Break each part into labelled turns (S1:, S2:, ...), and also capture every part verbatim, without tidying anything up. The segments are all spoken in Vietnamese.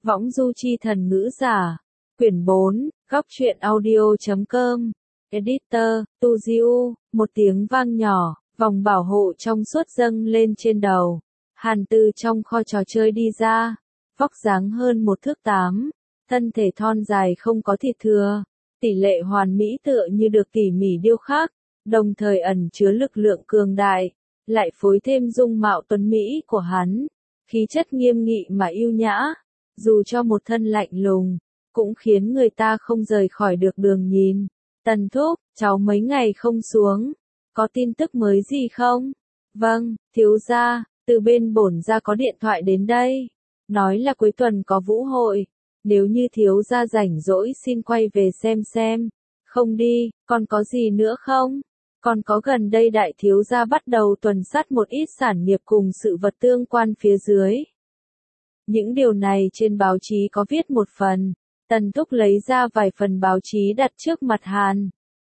S1: Võng du chi thần ngữ giả. Quyển bốn, góc truyện audio chấm com. Editor, Tu Diu, một tiếng vang nhỏ, vòng bảo hộ trong suốt dâng lên trên đầu. Hàn từ trong kho trò chơi đi ra, vóc dáng hơn một thước tám, thân thể thon dài không có thịt thừa, tỷ lệ hoàn mỹ tựa như được tỉ mỉ điêu khắc, đồng thời ẩn chứa lực lượng cường đại, lại phối thêm dung mạo tuấn mỹ của hắn, khí chất nghiêm nghị mà yêu nhã, dù cho một thân lạnh lùng, cũng khiến người ta không rời khỏi được đường nhìn. Tần thúc, cháu mấy ngày không xuống, có tin tức mới gì không? Vâng, thiếu gia, từ bên bổn gia có điện thoại đến đây, nói là cuối tuần có vũ hội, nếu như thiếu gia rảnh rỗi xin quay về xem xem. Không đi, còn có gì nữa không? Còn có gần đây đại thiếu gia bắt đầu tuần sát một ít sản nghiệp cùng sự vật tương quan phía dưới. Những điều này trên báo chí có viết một phần. Tần thúc lấy ra vài phần báo chí đặt trước mặt Hàn.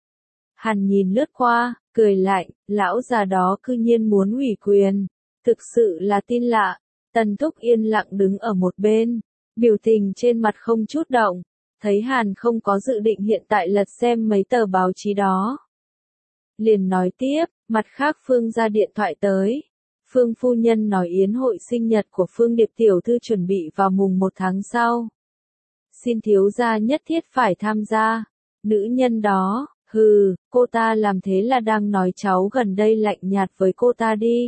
S1: Hàn nhìn lướt qua, cười lạnh, lão già đó cư nhiên muốn ủy quyền. Thực sự là tin lạ. Tần thúc yên lặng đứng ở một bên, biểu tình trên mặt không chút động. Thấy Hàn không có dự định hiện tại lật xem mấy tờ báo chí đó. Liền nói tiếp, mặt khác Phương ra điện thoại tới. Phương phu nhân nói yến hội sinh nhật của Phương Điệp tiểu thư chuẩn bị vào mùng một tháng sau. Xin thiếu gia nhất thiết phải tham gia. Nữ nhân đó, hừ, cô ta làm thế là đang nói cháu gần đây lạnh nhạt với cô ta đi.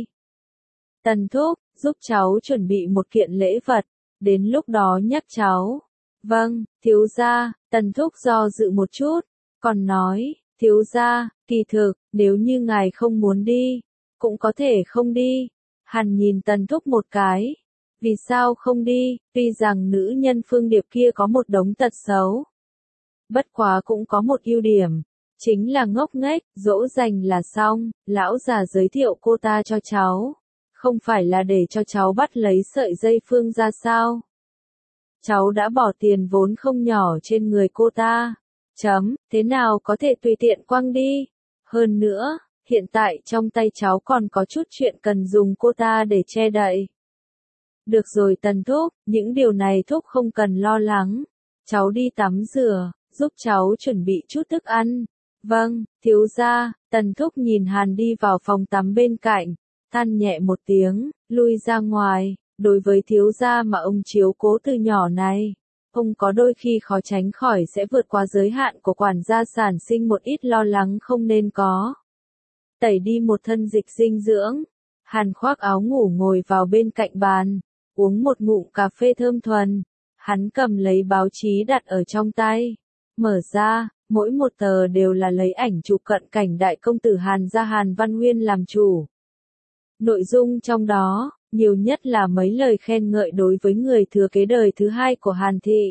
S1: Tần thúc, giúp cháu chuẩn bị một kiện lễ vật, đến lúc đó nhắc cháu. Vâng, thiếu gia. Tần thúc do dự một chút, còn nói, thiếu gia, kỳ thực, nếu như ngài không muốn đi, cũng có thể không đi. Hàn nhìn tần thúc một cái. Vì sao không đi, tuy rằng nữ nhân Phương Điệp kia có một đống tật xấu. Bất quá cũng có một ưu điểm, chính là ngốc nghếch, dỗ dành là xong, lão già giới thiệu cô ta cho cháu. Không phải là để cho cháu bắt lấy sợi dây Phương ra sao? Cháu đã bỏ tiền vốn không nhỏ trên người cô ta. Chấm, thế nào có thể tùy tiện quăng đi? Hơn nữa, hiện tại trong tay cháu còn có chút chuyện cần dùng cô ta để che đậy. Được rồi Tần thúc, những điều này thúc không cần lo lắng. Cháu đi tắm rửa, giúp cháu chuẩn bị chút thức ăn. Vâng, thiếu gia. Tần thúc nhìn Hàn đi vào phòng tắm bên cạnh, than nhẹ một tiếng, lui ra ngoài. Đối với thiếu gia mà ông chiếu cố từ nhỏ này, ông có đôi khi khó tránh khỏi sẽ vượt qua giới hạn của quản gia, sản sinh một ít lo lắng không nên có. Tẩy đi một thân dịch dinh dưỡng, Hàn khoác áo ngủ ngồi vào bên cạnh bàn, uống một ngụm cà phê thơm thuần. Hắn cầm lấy báo chí đặt ở trong tay, mở ra, mỗi một tờ đều là lấy ảnh chụp cận cảnh đại công tử Hàn gia Hàn Văn Nguyên làm chủ. Nội dung trong đó, nhiều nhất là mấy lời khen ngợi đối với người thừa kế đời thứ hai của Hàn thị.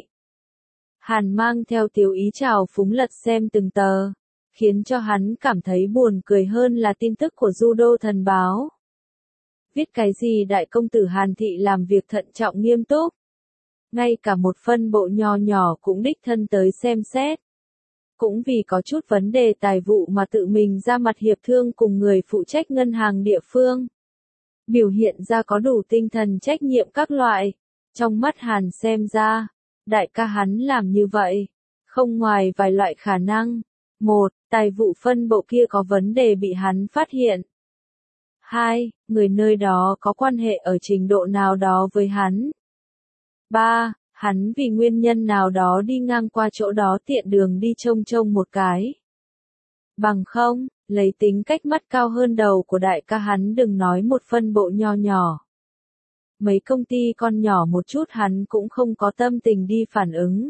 S1: Hàn mang theo tiểu ý trào phúng lật xem từng tờ, khiến cho hắn cảm thấy buồn cười hơn là tin tức của Judo Thần Báo. Viết cái gì đại công tử Hàn thị làm việc thận trọng nghiêm túc. Ngay cả một phân bộ nho nhỏ cũng đích thân tới xem xét. Cũng vì có chút vấn đề tài vụ mà tự mình ra mặt hiệp thương cùng người phụ trách ngân hàng địa phương. Biểu hiện ra có đủ tinh thần trách nhiệm các loại. Trong mắt Hàn xem ra, đại ca hắn làm như vậy, không ngoài vài loại khả năng. Một, tài vụ phân bộ kia có vấn đề bị hắn phát hiện. Hai, người nơi đó có quan hệ ở trình độ nào đó với hắn. Ba, hắn vì nguyên nhân nào đó đi ngang qua chỗ đó tiện đường đi trông trông một cái. Bằng không, lấy tính cách mắt cao hơn đầu của đại ca hắn đừng nói một phân bộ nho nhỏ. Mấy công ty con nhỏ một chút hắn cũng không có tâm tình đi phản ứng.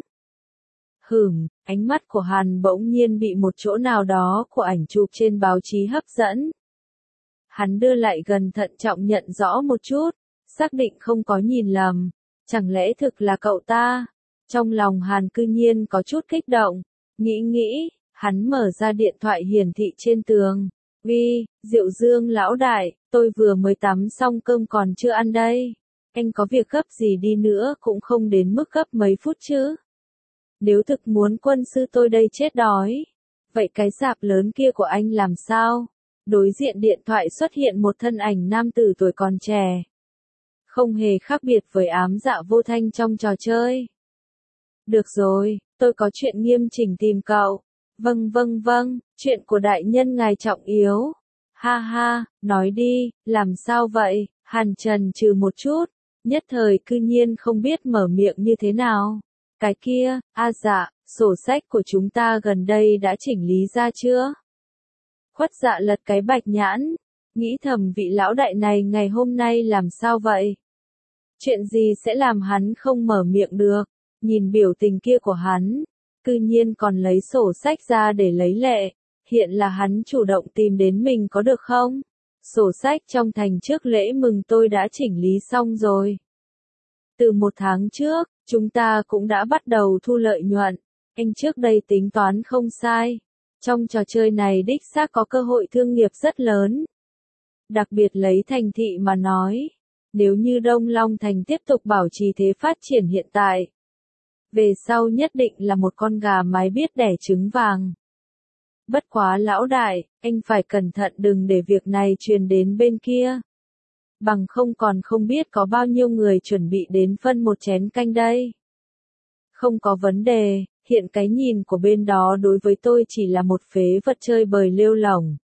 S1: Hửm, ánh mắt của Hàn bỗng nhiên bị một chỗ nào đó của ảnh chụp trên báo chí hấp dẫn. Hắn đưa lại gần thận trọng nhận rõ một chút, xác định không có nhìn lầm. Chẳng lẽ thực là cậu ta? Trong lòng Hàn cư nhiên có chút kích động. Nghĩ nghĩ, hắn mở ra điện thoại hiển thị trên tường. Vi, Diệu Dương lão đại, tôi vừa mới tắm xong cơm còn chưa ăn đây. Anh có việc gấp gì đi nữa cũng không đến mức gấp mấy phút chứ. Nếu thực muốn quân sư tôi đây chết đói. Vậy cái sạp lớn kia của anh làm sao? Đối diện điện thoại xuất hiện một thân ảnh nam tử tuổi còn trẻ. Không hề khác biệt với ám dạ vô thanh trong trò chơi. Được rồi, tôi có chuyện nghiêm chỉnh tìm cậu. Vâng vâng vâng, chuyện của đại nhân ngài trọng yếu. Ha ha, nói đi, làm sao vậy? Hàn Trần trừ một chút, nhất thời cư nhiên không biết mở miệng như thế nào. Cái kia, a dạ, sổ sách của chúng ta gần đây đã chỉnh lý ra chưa? Khuất Dạ lật cái bạch nhãn, nghĩ thầm vị lão đại này ngày hôm nay làm sao vậy? Chuyện gì sẽ làm hắn không mở miệng được? Nhìn biểu tình kia của hắn, cư nhiên còn lấy sổ sách ra để lấy lệ, hiện là hắn chủ động tìm đến mình có được không? Sổ sách trong thành trước lễ mừng tôi đã chỉnh lý xong rồi. Từ một tháng trước, chúng ta cũng đã bắt đầu thu lợi nhuận, anh trước đây tính toán không sai. Trong trò chơi này đích xác có cơ hội thương nghiệp rất lớn. Đặc biệt lấy thành thị mà nói, nếu như Đông Long Thành tiếp tục bảo trì thế phát triển hiện tại, về sau nhất định là một con gà mái biết đẻ trứng vàng. Bất quá lão đại, anh phải cẩn thận đừng để việc này truyền đến bên kia. Bằng không còn không biết có bao nhiêu người chuẩn bị đến phân một chén canh đây. Không có vấn đề, hiện cái nhìn của bên đó đối với tôi chỉ là một phế vật chơi bời lêu lỏng.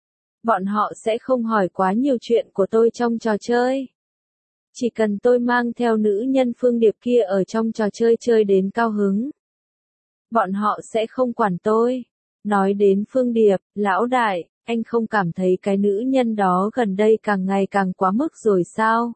S1: Bọn họ sẽ không hỏi quá nhiều chuyện của tôi trong trò chơi. Chỉ cần tôi mang theo nữ nhân Phương Điệp kia ở trong trò chơi chơi đến cao hứng, bọn họ sẽ không quản tôi. Nói đến Phương Điệp, lão đại, anh không cảm thấy cái nữ nhân đó gần đây càng ngày càng quá mức rồi sao?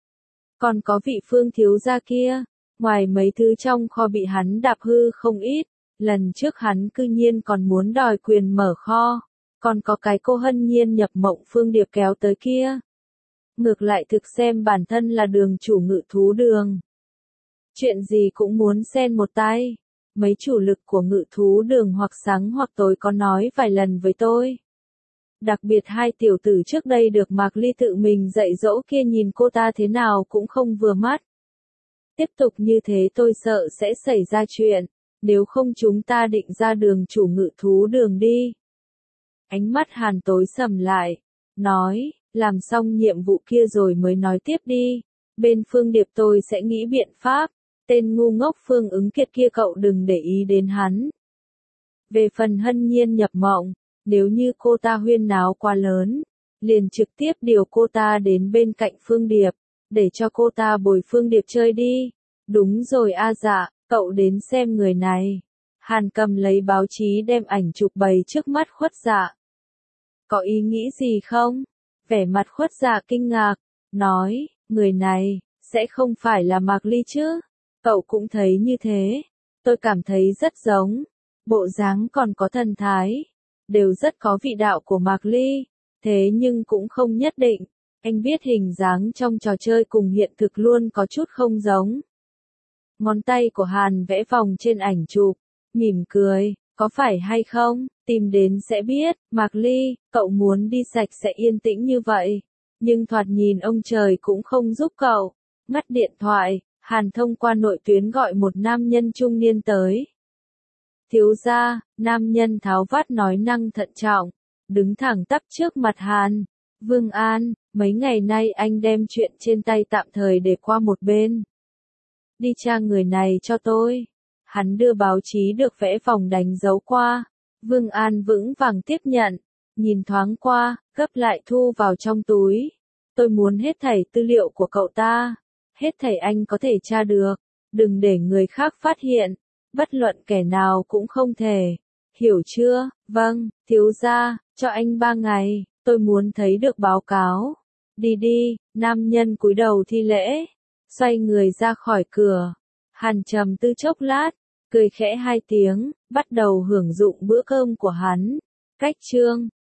S1: Còn có vị Phương thiếu gia kia, ngoài mấy thứ trong kho bị hắn đạp hư không ít, lần trước hắn cư nhiên còn muốn đòi quyền mở kho, còn có cái cô Hân Nhiên nhập mộng Phương Điệp kéo tới kia. Ngược lại thực xem bản thân là đường chủ Ngự Thú Đường. Chuyện gì cũng muốn xen một tay. Mấy chủ lực của Ngự Thú Đường hoặc sáng hoặc tối có nói vài lần với tôi. Đặc biệt hai tiểu tử trước đây được Mạc Ly tự mình dạy dỗ kia nhìn cô ta thế nào cũng không vừa mắt. Tiếp tục như thế tôi sợ sẽ xảy ra chuyện, nếu không chúng ta định ra đường chủ Ngự Thú Đường đi. Ánh mắt Hàn tối sầm lại, nói, làm xong nhiệm vụ kia rồi mới nói tiếp đi, bên Phương Điệp tôi sẽ nghĩ biện pháp, tên ngu ngốc Phương Ứng Kiệt kia cậu đừng để ý đến hắn. Về phần Hân Nhiên nhập mộng, nếu như cô ta huyên náo quá lớn, liền trực tiếp điều cô ta đến bên cạnh Phương Điệp, để cho cô ta bồi Phương Điệp chơi đi. Đúng rồi a dạ, cậu đến xem người này. Hàn cầm lấy báo chí đem ảnh chụp bày trước mắt Khuất Dạ. Có ý nghĩ gì không? Vẻ mặt Khuất Dạ kinh ngạc, nói, người này, sẽ không phải là Mạc Ly chứ? Cậu cũng thấy như thế. Tôi cảm thấy rất giống. Bộ dáng còn có thần thái. Đều rất có vị đạo của Mạc Ly. Thế nhưng cũng không nhất định. Anh biết hình dáng trong trò chơi cùng hiện thực luôn có chút không giống. Ngón tay của Hàn vẽ vòng trên ảnh chụp. Mỉm cười, có phải hay không? Tìm đến sẽ biết, Mạc Ly, cậu muốn đi sạch sẽ yên tĩnh như vậy. Nhưng thoạt nhìn ông trời cũng không giúp cậu. Ngắt điện thoại, Hàn thông qua nội tuyến gọi một nam nhân trung niên tới. Thiếu gia, nam nhân tháo vát nói năng thận trọng, đứng thẳng tắp trước mặt Hàn. Vương An, mấy ngày nay anh đem chuyện trên tay tạm thời để qua một bên. Đi tra người này cho tôi. Hắn đưa báo chí được vẽ vòng đánh dấu qua. Vương An vững vàng tiếp nhận, nhìn thoáng qua, gấp lại thu vào trong túi. Tôi muốn hết thảy tư liệu của cậu ta. Hết thảy anh có thể tra được. Đừng để người khác phát hiện. Bất luận kẻ nào cũng không thể. Hiểu chưa? Vâng, thiếu gia, cho anh ba ngày. Tôi muốn thấy được báo cáo. Đi đi, nam nhân cúi đầu thi lễ. Xoay người ra khỏi cửa. Hàn trầm tư chốc lát. Cười khẽ hai tiếng, bắt đầu hưởng dụng bữa cơm của hắn. Cách chương